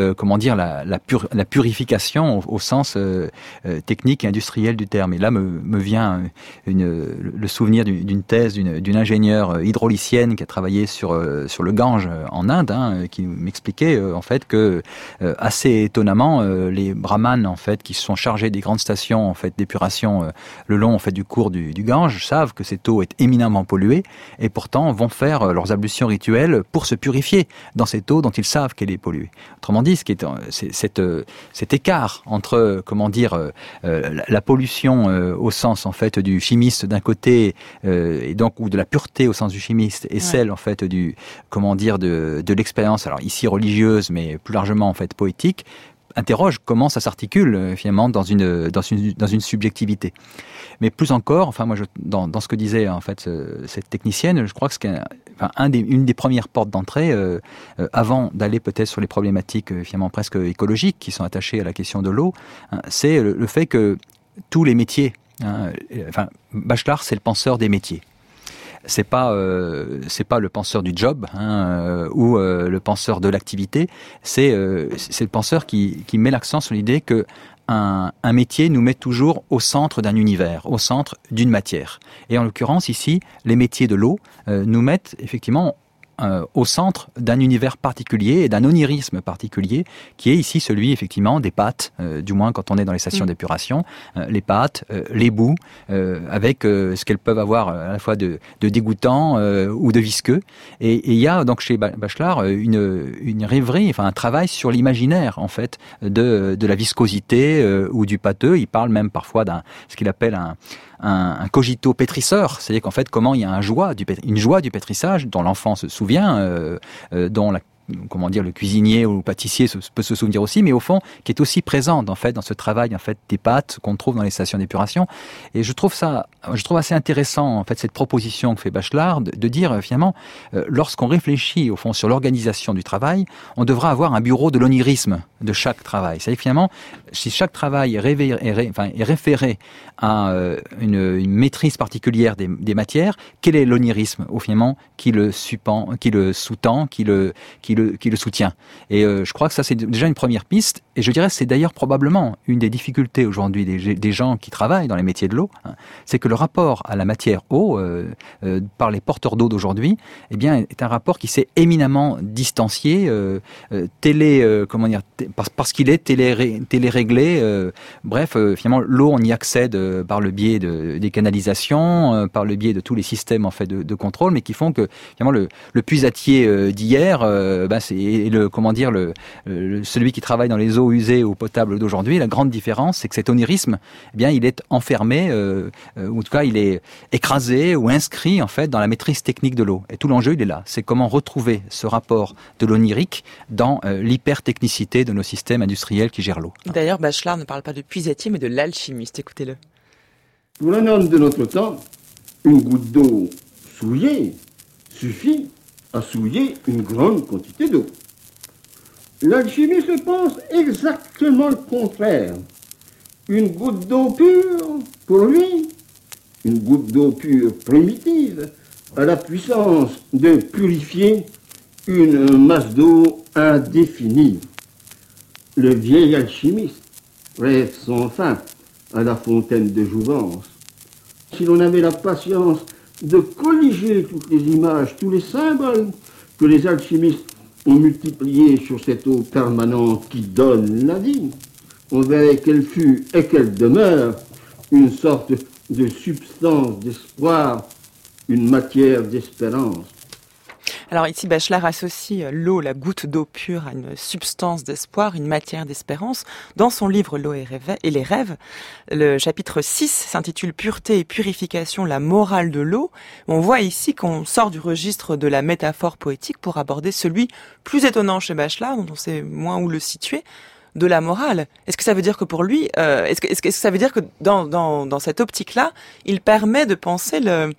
purification au sens technique et industriel du terme. Et là me vient le souvenir d'une thèse d'une ingénieure hydraulicienne qui a travaillé sur le Gange en Inde, qui m'expliquait en fait que assez étonnamment les brahmanes en fait qui sont chargés des grandes stations en fait d'épuration le long en fait du cours du Gange savent que cette eau est éminemment polluée et pourtant vont faire leurs ablutions rituelles pour se purifier dans cette eau dont ils savent qu'elle est polluée. Autrement dit, c'est cet écart entre la pollution au sens en fait du chimiste d'un côté et donc ou de la pureté au sens du chimiste et celle en fait de l'expérience, alors ici religieuse mais plus largement en fait poétique, interroge comment ça s'articule finalement dans une subjectivité. Mais plus encore, dans ce que disait en fait cette technicienne, je crois que une des premières portes d'entrée avant d'aller peut-être sur les problématiques finalement presque écologiques qui sont attachées à la question de l'eau, c'est le fait que tous les métiers, Bachelard c'est le penseur des métiers. C'est pas le penseur du job ou le penseur de l'activité. C'est le penseur qui met l'accent sur l'idée que un métier nous met toujours au centre d'un univers, au centre d'une matière. Et en l'occurrence ici, les métiers de l'eau nous mettent effectivement au centre d'un univers particulier et d'un onirisme particulier, qui est ici celui effectivement des pâtes, du moins quand on est dans les stations d'épuration, les pâtes, les boues, avec ce qu'elles peuvent avoir à la fois de dégoûtant ou de visqueux. Et il y a donc chez Bachelard une rêverie, enfin un travail sur l'imaginaire en fait de la viscosité ou du pâteux. Il parle même parfois ce qu'il appelle un cogito pétrisseur, c'est-à-dire qu'en fait comment il y a une joie du pétrissage dont l'enfant se souvient, dont le cuisinier ou le pâtissier peut se souvenir aussi, mais au fond qui est aussi présente en fait dans ce travail en fait des pâtes qu'on trouve dans les stations d'épuration. Et je trouve assez intéressant en fait cette proposition que fait Bachelard de dire finalement lorsqu'on réfléchit au fond sur l'organisation du travail, on devra avoir un bureau de l'onirisme de chaque travail. C'est-à-dire que finalement si chaque travail est référé à une maîtrise particulière des matières, quel est l'onirisme au finalement qui le sous-tend, qui le soutient. Et je crois que ça c'est déjà une première piste, et je dirais que c'est d'ailleurs probablement une des difficultés aujourd'hui des gens qui travaillent dans les métiers de l'eau, c'est que le rapport à la matière eau par les porteurs d'eau d'aujourd'hui, eh bien est un rapport qui s'est éminemment distancié, parce qu'il est télé-réglé. Finalement l'eau on y accède par le biais des canalisations, par le biais de tous les systèmes en fait de contrôle, mais qui font que finalement le puisatier d'hier c'est celui qui travaille dans les eaux usées ou potables d'aujourd'hui. La grande différence, c'est que cet onirisme, eh bien, il est enfermé, ou en tout cas, il est écrasé ou inscrit en fait dans la maîtrise technique de l'eau. Et tout l'enjeu, il est là. C'est comment retrouver ce rapport de l'onirique dans l'hypertechnicité de nos systèmes industriels qui gèrent l'eau. D'ailleurs, Bachelard ne parle pas de puisatier, mais de l'alchimiste. Écoutez-le. Pour un homme de notre temps, une goutte d'eau souillée suffit à souiller une grande quantité d'eau. L'alchimiste pense exactement le contraire. Une goutte d'eau pure, pour lui, une goutte d'eau pure primitive, a la puissance de purifier une masse d'eau indéfinie. Le vieil alchimiste rêve sans fin à la fontaine de jouvence. Si l'on avait la patience de colliger toutes les images, tous les symboles que les alchimistes ont multipliés sur cette eau permanente qui donne la vie, on verrait qu'elle fut et qu'elle demeure une sorte de substance d'espoir, une matière d'espérance. Alors ici, Bachelard associe l'eau, la goutte d'eau pure, à une substance d'espoir, une matière d'espérance. Dans son livre L'eau et les rêves, le chapitre 6 s'intitule Pureté et purification, la morale de l'eau. On voit ici qu'on sort du registre de la métaphore poétique pour aborder celui plus étonnant chez Bachelard, dont on sait moins où le situer, de la morale. Est-ce que ça veut dire que pour lui, est-ce que ça veut dire que dans cette optique-là, il permet de penser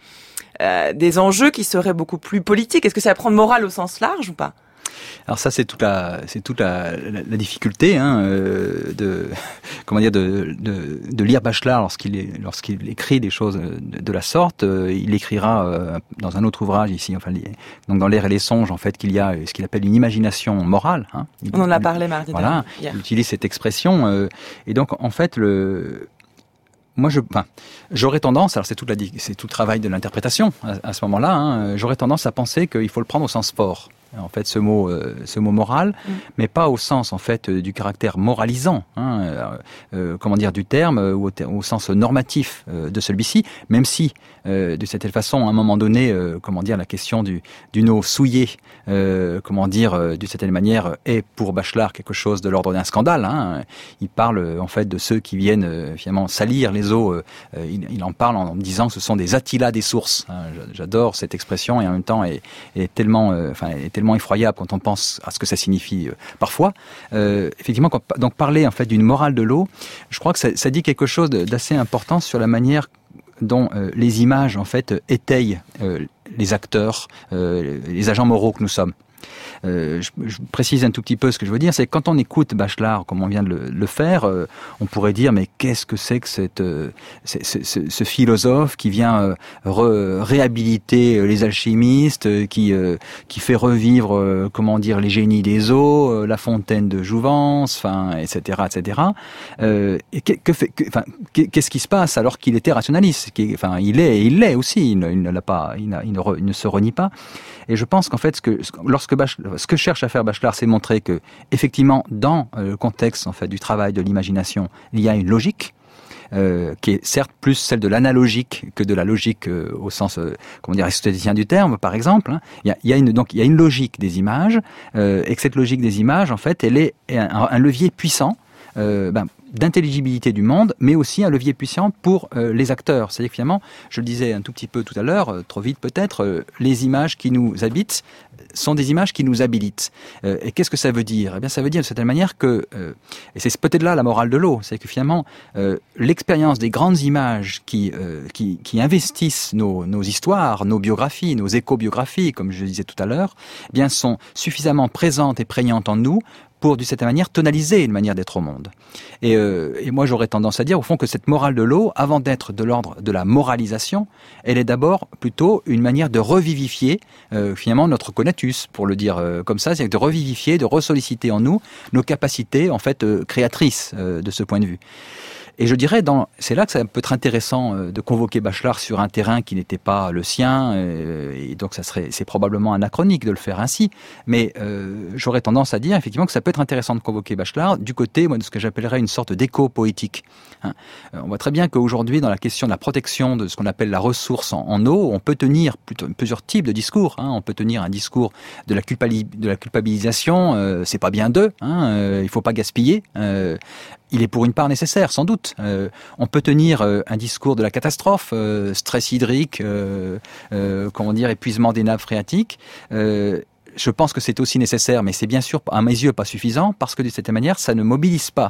des enjeux qui seraient beaucoup plus politiques? Est-ce que ça va prendre morale au sens large ou pas? Alors ça, c'est toute la difficulté de lire Bachelard lorsqu'il écrit des choses de la sorte. Il écrira dans un autre ouvrage ici, donc dans L'air et les songes, en fait, qu'il y a ce qu'il appelle une imagination morale. On en a parlé mardi dernier. Voilà, il utilise cette expression. Et donc, en fait, j'aurais tendance, alors c'est tout le travail de l'interprétation à ce moment-là, j'aurais tendance à penser qu'il faut le prendre au sens fort. En fait, ce mot moral, mais pas au sens en fait du caractère moralisant, du terme, ou au sens normatif de celui-ci, même si de cette façon, à un moment donné, la question d'une eau souillée, d'une certaine manière, est pour Bachelard quelque chose de l'ordre d'un scandale. Il parle en fait de ceux qui viennent finalement salir les eaux. Il en parle en disant que ce sont des Attila des sources. J'adore cette expression et en même temps est tellement effroyable quand on pense à ce que ça signifie parfois. Effectivement, donc parler en fait d'une morale de l'eau, je crois que ça dit quelque chose d'assez important sur la manière dont les images en fait étayent les acteurs, les agents moraux que nous sommes. Je précise un tout petit peu ce que je veux dire, c'est que quand on écoute Bachelard, comme on vient de le faire, on pourrait dire mais qu'est-ce que c'est que ce philosophe qui vient réhabiliter les alchimistes, qui fait revivre les génies des eaux, la fontaine de Jouvence, etc., etc. Et qu'est-ce qui se passe alors qu'il était rationaliste? Il l'est aussi. Il ne se renie pas. Et je pense qu'en fait, ce que cherche à faire Bachelard, c'est montrer que, effectivement, dans le contexte du travail de l'imagination, il y a une logique. Qui est certes plus celle de l'analogique que de la logique au sens aristotélicien du terme, par exemple. Il y a une logique des images, et que cette logique des images, en fait, elle est un levier puissant d'intelligibilité du monde, mais aussi un levier puissant pour les acteurs. C'est-à-dire que finalement, je le disais un tout petit peu tout à l'heure, trop vite peut-être, les images qui nous habitent sont des images qui nous habilitent. Et qu'est-ce que ça veut dire? Eh bien, ça veut dire de certaine manière que, et c'est peut-être là la morale de l'eau, c'est que finalement, l'expérience des grandes images qui investissent nos histoires, nos biographies, nos éco-biographies, comme je le disais tout à l'heure, eh bien, sont suffisamment présentes et prégnantes en nous pour, d'une certaine manière, tonaliser une manière d'être au monde. Et moi, j'aurais tendance à dire, au fond, que cette morale de l'eau, avant d'être de l'ordre de la moralisation, elle est d'abord plutôt une manière de revivifier, finalement, notre conatus, pour le dire comme ça, c'est-à-dire de revivifier, de ressolliciter en nous nos capacités, en fait, créatrices de ce point de vue. Et je dirais, c'est là que ça peut être intéressant de convoquer Bachelard sur un terrain qui n'était pas le sien, et donc c'est probablement anachronique de le faire ainsi. Mais j'aurais tendance à dire effectivement que ça peut être intéressant de convoquer Bachelard du côté, de ce que j'appellerais une sorte d'écho poétique. On voit très bien qu'aujourd'hui, dans la question de la protection de ce qu'on appelle la ressource en eau, on peut tenir plusieurs types de discours. On peut tenir un discours de la culpabilisation, c'est pas bien d'eux, il faut pas gaspiller. Il est pour une part nécessaire, sans doute. On peut tenir un discours de la catastrophe, stress hydrique, épuisement des nappes phréatiques. Je pense que c'est aussi nécessaire, mais c'est bien sûr, à mes yeux, pas suffisant, parce que de cette manière, ça ne mobilise pas,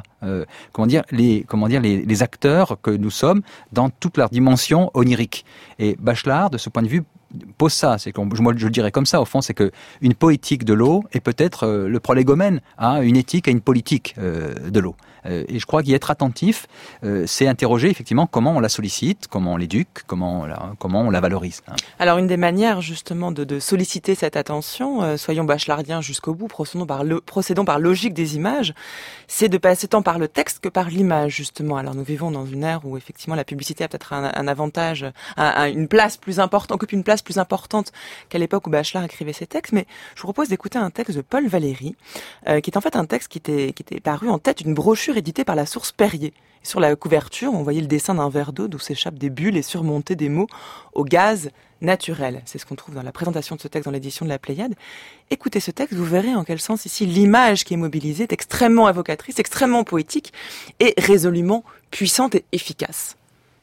les acteurs que nous sommes dans toute leur dimension onirique. Et Bachelard, de ce point de vue, pose ça. C'est moi, je le dirais comme ça, au fond, c'est que une poétique de l'eau est peut-être le prolégomène à une éthique, à une politique de l'eau. Et je crois qu'y être attentif, c'est interroger effectivement comment on la sollicite, comment on l'éduque, comment on la valorise. Alors une des manières justement de solliciter cette attention, soyons bachelardiens jusqu'au bout, procédons par logique des images, c'est de passer tant par le texte que par l'image justement. Alors nous vivons dans une ère où effectivement la publicité a peut-être un avantage, une place plus importante, occupe une place plus importante qu'à l'époque où Bachelard écrivait ses textes, mais je vous propose d'écouter un texte de Paul Valéry, qui est en fait un texte qui était paru en tête d'une brochure édité par la source Perrier. Et sur la couverture, on voyait le dessin d'un verre d'eau d'où s'échappent des bulles et surmontés des mots au gaz naturel. C'est ce qu'on trouve dans la présentation de ce texte dans l'édition de la Pléiade. Écoutez ce texte, vous verrez en quel sens ici l'image qui est mobilisée est extrêmement évocatrice, extrêmement poétique et résolument puissante et efficace.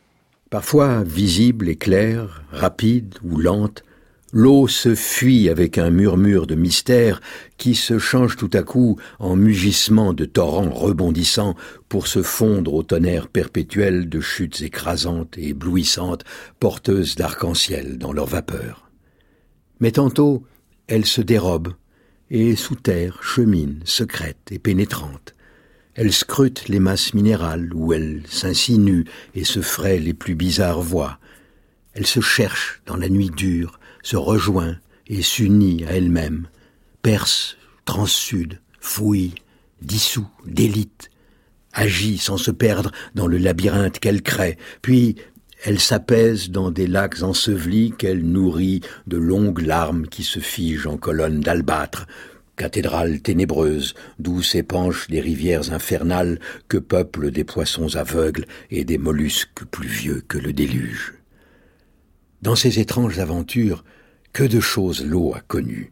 Parfois visible et claire, rapide ou lente, l'eau se fuit avec un murmure de mystère qui se change tout à coup en mugissement de torrents rebondissants pour se fondre au tonnerre perpétuel de chutes écrasantes et éblouissantes, porteuses d'arc-en-ciel dans leur vapeur. Mais tantôt, elle se dérobe et sous terre chemine, secrète et pénétrante. Elle scrute les masses minérales où elle s'insinue et se fraie les plus bizarres voies. Elle se cherche dans la nuit dure, se rejoint et s'unit à elle-même, perce, transsude, fouille, dissout, délite, agit sans se perdre dans le labyrinthe qu'elle crée, puis elle s'apaise dans des lacs ensevelis qu'elle nourrit de longues larmes qui se figent en colonnes d'albâtre, cathédrale ténébreuse d'où s'épanchent des rivières infernales que peuplent des poissons aveugles et des mollusques plus vieux que le déluge. Dans ces étranges aventures, que de choses l'eau a connues.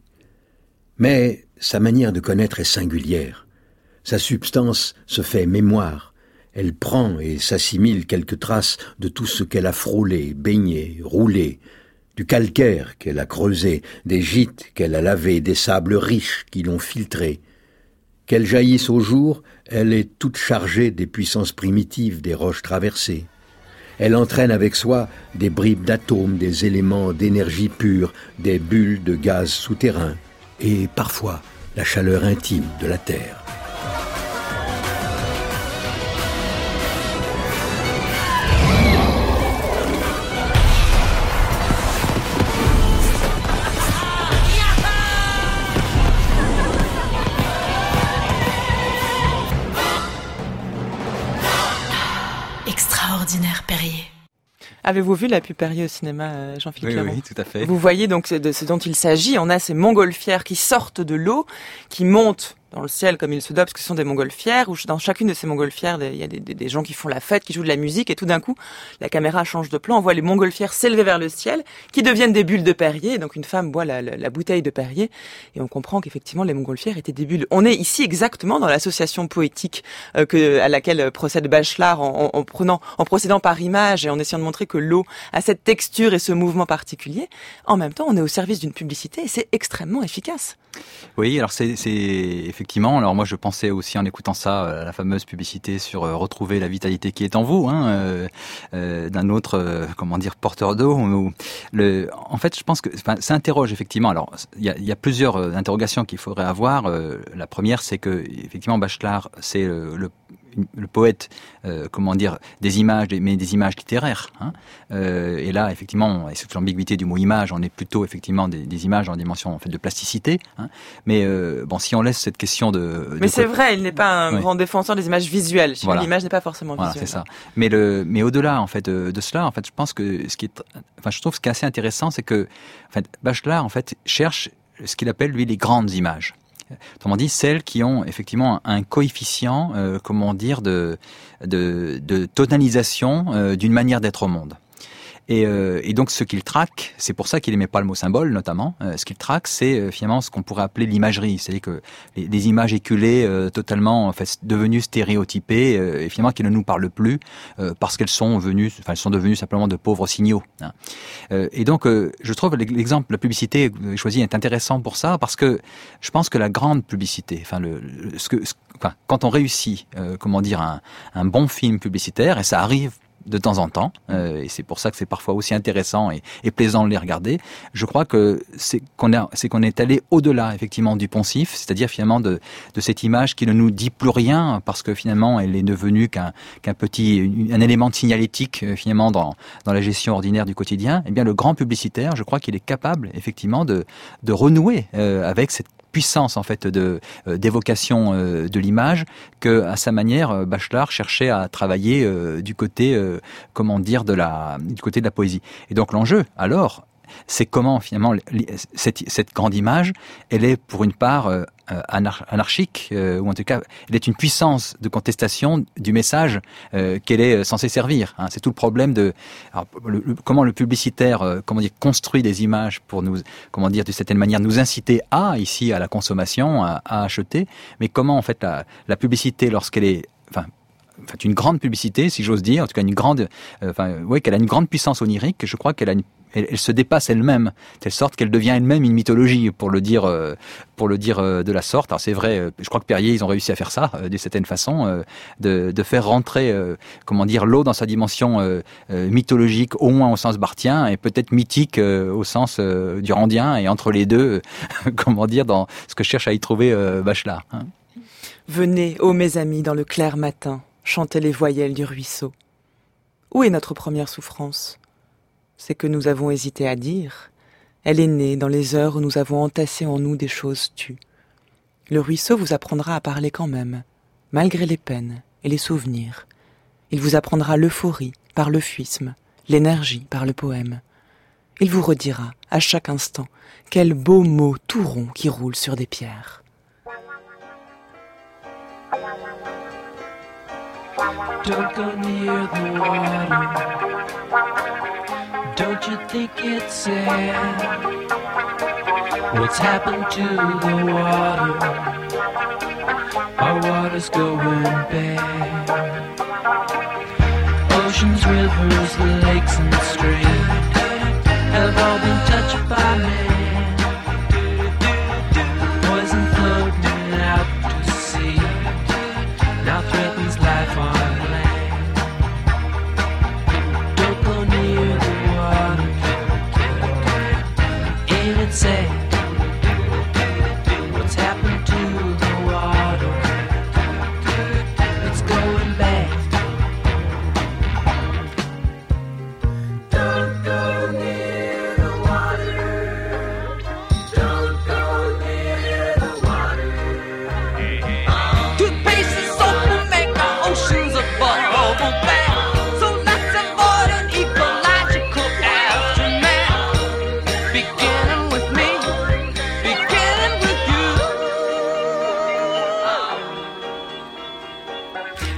Mais sa manière de connaître est singulière. Sa substance se fait mémoire. Elle prend et s'assimile quelques traces de tout ce qu'elle a frôlé, baigné, roulé, du calcaire qu'elle a creusé, des gîtes qu'elle a lavés, des sables riches qui l'ont filtré. Qu'elle jaillisse au jour, elle est toute chargée des puissances primitives des roches traversées. Elle entraîne avec soi des bribes d'atomes, des éléments d'énergie pure, des bulles de gaz souterrain. et parfois la chaleur intime de la terre. Extraordinaire Perrier. Avez-vous vu la pub Perrier au cinéma, Jean-Philippe Clermont ? Oui, tout à fait. Vous voyez donc de ce dont il s'agit. On a ces montgolfières qui sortent de l'eau, qui montent dans le ciel comme il se doit, parce que ce sont des montgolfières, où dans chacune de ces montgolfières, il y a des gens qui font la fête, qui jouent de la musique, et tout d'un coup, la caméra change de plan, on voit les montgolfières s'élever vers le ciel, qui deviennent des bulles de Perrier, donc une femme boit la bouteille de Perrier, et on comprend qu'effectivement, les montgolfières étaient des bulles. On est ici exactement dans l'association poétique à laquelle procède Bachelard, en procédant par image, et en essayant de montrer que l'eau a cette texture et ce mouvement particulier. En même temps, on est au service d'une publicité, et c'est extrêmement efficace. Oui, alors c'est effectivement. Alors moi, je pensais aussi en écoutant ça, la fameuse publicité sur retrouver la vitalité qui est en vous, d'un autre, porteur d'eau. En fait, je pense que ça interroge effectivement. Alors, il y a plusieurs interrogations qu'il faudrait avoir. La première, c'est que effectivement, Bachelard, c'est le poète, des images, mais des images littéraires. Et là, effectivement, et c'est toute l'ambiguïté du mot image, on est plutôt effectivement des images en dimension en fait de plasticité. Mais si on laisse cette question mais c'est vrai, il n'est pas un grand défenseur des images visuelles. Voilà. L'image n'est pas forcément visuelle. Voilà, c'est ça. Mais au-delà en fait de cela, en fait, je pense que je trouve ce qui est assez intéressant, c'est que en fait, Bachelard en fait cherche ce qu'il appelle lui les grandes images. Autrement dit, celles qui ont effectivement un coefficient, de tonalisation d'une manière d'être au monde. Et donc ce qu'il traque, c'est pour ça qu'il aimait pas le mot symbole notamment, ce qu'il traque c'est finalement ce qu'on pourrait appeler l'imagerie, c'est-à-dire que les images éculées totalement en fait devenues stéréotypées et finalement qui ne nous parlent plus parce qu'elles sont devenues simplement de pauvres signaux. Et donc je trouve l'exemple de la publicité choisi est intéressant pour ça parce que je pense que la grande publicité, quand on réussit un bon film publicitaire, et ça arrive de temps en temps, et c'est pour ça que c'est parfois aussi intéressant et plaisant de les regarder. Je crois que c'est qu'on est allé au-delà effectivement du poncif, c'est-à-dire finalement de cette image qui ne nous dit plus rien parce que finalement elle est devenue qu'un élément de signalétique finalement dans la gestion ordinaire du quotidien. Eh bien le grand publicitaire, je crois qu'il est capable effectivement de renouer avec cette puissance en fait d'évocation de l'image que à sa manière Bachelard cherchait à travailler du côté du côté de la poésie. Et donc l'enjeu alors c'est comment finalement cette grande image elle est pour une part anarchique ou en tout cas elle est une puissance de contestation du message qu'elle est censée servir. C'est tout le problème de comment le publicitaire construit des images pour nous d'une certaine manière nous inciter à la consommation, à acheter, mais comment en fait la publicité lorsqu'elle est une grande publicité, si j'ose dire, en tout cas qu'elle a une grande puissance onirique, je crois elle se dépasse elle-même, de telle sorte qu'elle devient elle-même une mythologie, pour le dire de la sorte. Alors c'est vrai, je crois que Perrier, ils ont réussi à faire ça, d'une certaine façon, de faire rentrer, l'eau dans sa dimension mythologique, au moins au sens barthien, et peut-être mythique au sens durandien, et entre les deux, dans ce que cherche à y trouver Bachelard. Venez, ô mes amis, dans le clair matin, chanter les voyelles du ruisseau. Où est notre première souffrance ? C'est que nous avons hésité à dire. Elle est née dans les heures où nous avons entassé en nous des choses tues. Le ruisseau vous apprendra à parler quand même, malgré les peines et les souvenirs. Il vous apprendra l'euphorie par le fuisme, l'énergie par le poème. Il vous redira, à chaque instant, quel beau mot tout rond qui roule sur des pierres. Don't go near the water. Don't you think it's sad? What's happened to the water? Our water's going bad. Oceans, rivers, lakes and streams have all been touched by man. Poison floating out to sea now threatens life on land. Don't go near the water. Ain't it sad?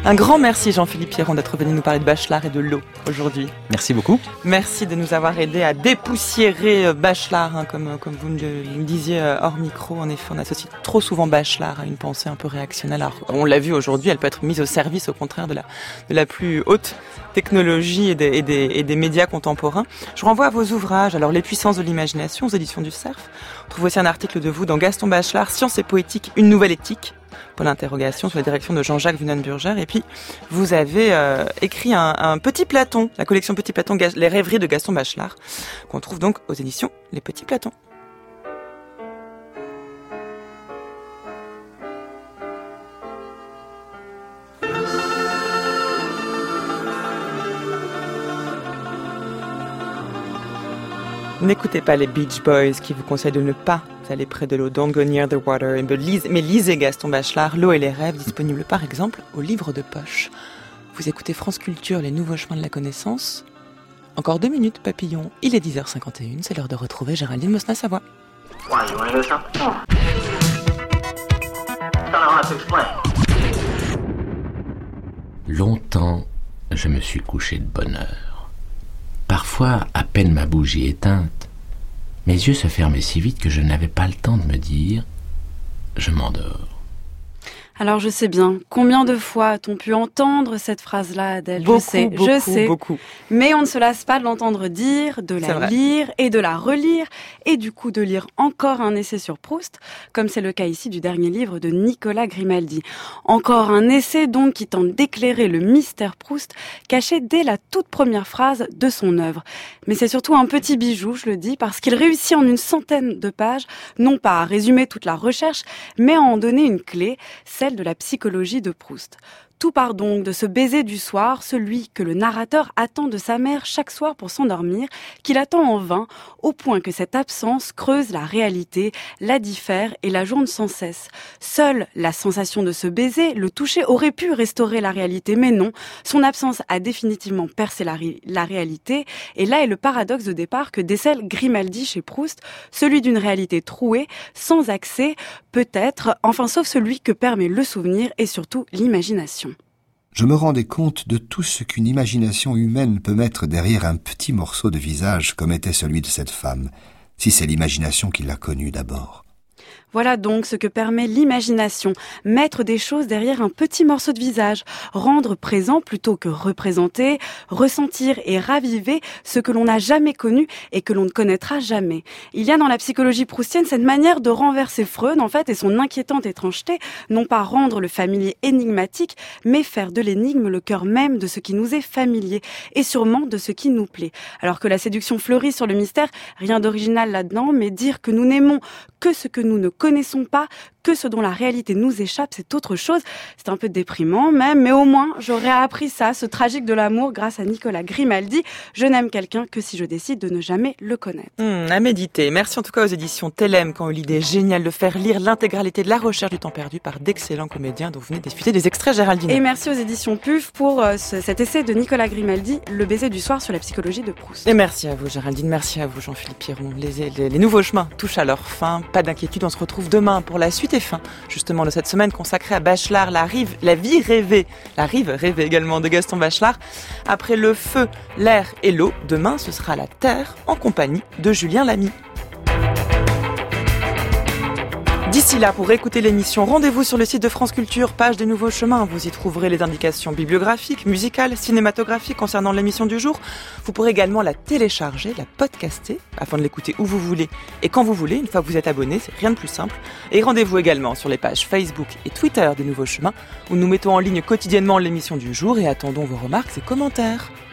Un grand merci Jean-Philippe Pierron d'être venu nous parler de Bachelard et de l'eau aujourd'hui. Merci beaucoup. Merci de nous avoir aidés à dépoussiérer Bachelard, comme vous me disiez hors micro. En effet, on associe trop souvent Bachelard à une pensée un peu réactionnelle. Alors, on l'a vu aujourd'hui, elle peut être mise au service, au contraire, de la plus haute technologie et des médias contemporains. Je renvoie à vos ouvrages. Alors, Les puissances de l'imagination, aux éditions du Cerf. On trouve aussi un article de vous dans Gaston Bachelard, Science et poétique, une nouvelle éthique. Pour l'interrogation sur la direction de Jean-Jacques Wunenburger. Et puis, vous avez écrit un Petit Platon, la collection Petit Platon, les rêveries de Gaston Bachelard, qu'on trouve donc aux éditions Les Petits Platons. N'écoutez pas les Beach Boys qui vous conseillent de ne pas aller près de l'eau. Don't go near the water. Mais lisez Gaston Bachelard, L'eau et les rêves, disponible par exemple au livre de poche. Vous écoutez France Culture, les nouveaux chemins de la connaissance. Encore 2 minutes, papillon. Il est 10h51, c'est l'heure de retrouver Géraldine Mosna-Savoie. Longtemps, je me suis couché de bonne heure. Parfois, à peine ma bougie éteinte, mes yeux se fermaient si vite que je n'avais pas le temps de me dire « je m'endors ». Alors je sais bien, combien de fois a-t-on pu entendre cette phrase-là, Adèle? Beaucoup, je sais. Beaucoup. Mais on ne se lasse pas de l'entendre dire, de la lire et de la relire, et du coup de lire encore un essai sur Proust, comme c'est le cas ici du dernier livre de Nicolas Grimaldi. Encore un essai donc qui tente d'éclairer le mystère Proust, caché dès la toute première phrase de son œuvre. Mais c'est surtout un petit bijou, je le dis, parce qu'il réussit en une centaine de pages, non pas à résumer toute la recherche, mais à en donner une clé, celle de la psychologie de Proust. Tout part donc de ce baiser du soir, celui que le narrateur attend de sa mère chaque soir pour s'endormir, qu'il attend en vain, au point que cette absence creuse la réalité, la diffère et la journe sans cesse. Seule la sensation de ce baiser, le toucher, aurait pu restaurer la réalité, mais non, son absence a définitivement percé la réalité, et là est le paradoxe de départ que décèle Grimaldi chez Proust, celui d'une réalité trouée, sans accès, peut-être, enfin sauf celui que permet le souvenir et surtout l'imagination. Je me rendais compte de tout ce qu'une imagination humaine peut mettre derrière un petit morceau de visage comme était celui de cette femme, si c'est l'imagination qui l'a connue d'abord. Voilà donc ce que permet l'imagination, mettre des choses derrière un petit morceau de visage, rendre présent plutôt que représenter, ressentir et raviver ce que l'on n'a jamais connu et que l'on ne connaîtra jamais. Il y a dans la psychologie proustienne cette manière de renverser Freud en fait et son inquiétante étrangeté, non pas rendre le familier énigmatique, mais faire de l'énigme le cœur même de ce qui nous est familier et sûrement de ce qui nous plaît. Alors que la séduction fleurit sur le mystère, rien d'original là-dedans, mais dire que nous n'aimons que ce que nous ne connaissons pas, que ce dont la réalité nous échappe, c'est autre chose. C'est un peu déprimant même, mais au moins j'aurais appris ça, ce tragique de l'amour, grâce à Nicolas Grimaldi. Je n'aime quelqu'un que si je décide de ne jamais le connaître. À méditer. Merci en tout cas aux éditions Telem qui ont eu l'idée géniale de faire lire l'intégralité de La Recherche du temps perdu par d'excellents comédiens dont vous venez de diffuser des extraits, Géraldine. Et merci aux éditions PUF pour cet essai de Nicolas Grimaldi, Le baiser du soir sur la psychologie de Proust. Et merci à vous Géraldine, merci à vous Jean-Philippe Pierron. Les nouveaux chemins touchent à leur fin. Pas d'inquiétude, on se retrouve demain pour la suite et fin justement de cette semaine consacrée à Bachelard, la vie rêvée, la rive rêvée également de Gaston Bachelard. Après le feu, l'air et l'eau, demain ce sera la terre en compagnie de Julien Lamy. D'ici là, pour écouter l'émission, rendez-vous sur le site de France Culture, page des Nouveaux Chemins. Vous y trouverez les indications bibliographiques, musicales, cinématographiques concernant l'émission du jour. Vous pourrez également la télécharger, la podcaster, afin de l'écouter où vous voulez et quand vous voulez, une fois que vous êtes abonné, c'est rien de plus simple. Et rendez-vous également sur les pages Facebook et Twitter des Nouveaux Chemins, où nous mettons en ligne quotidiennement l'émission du jour et attendons vos remarques et commentaires.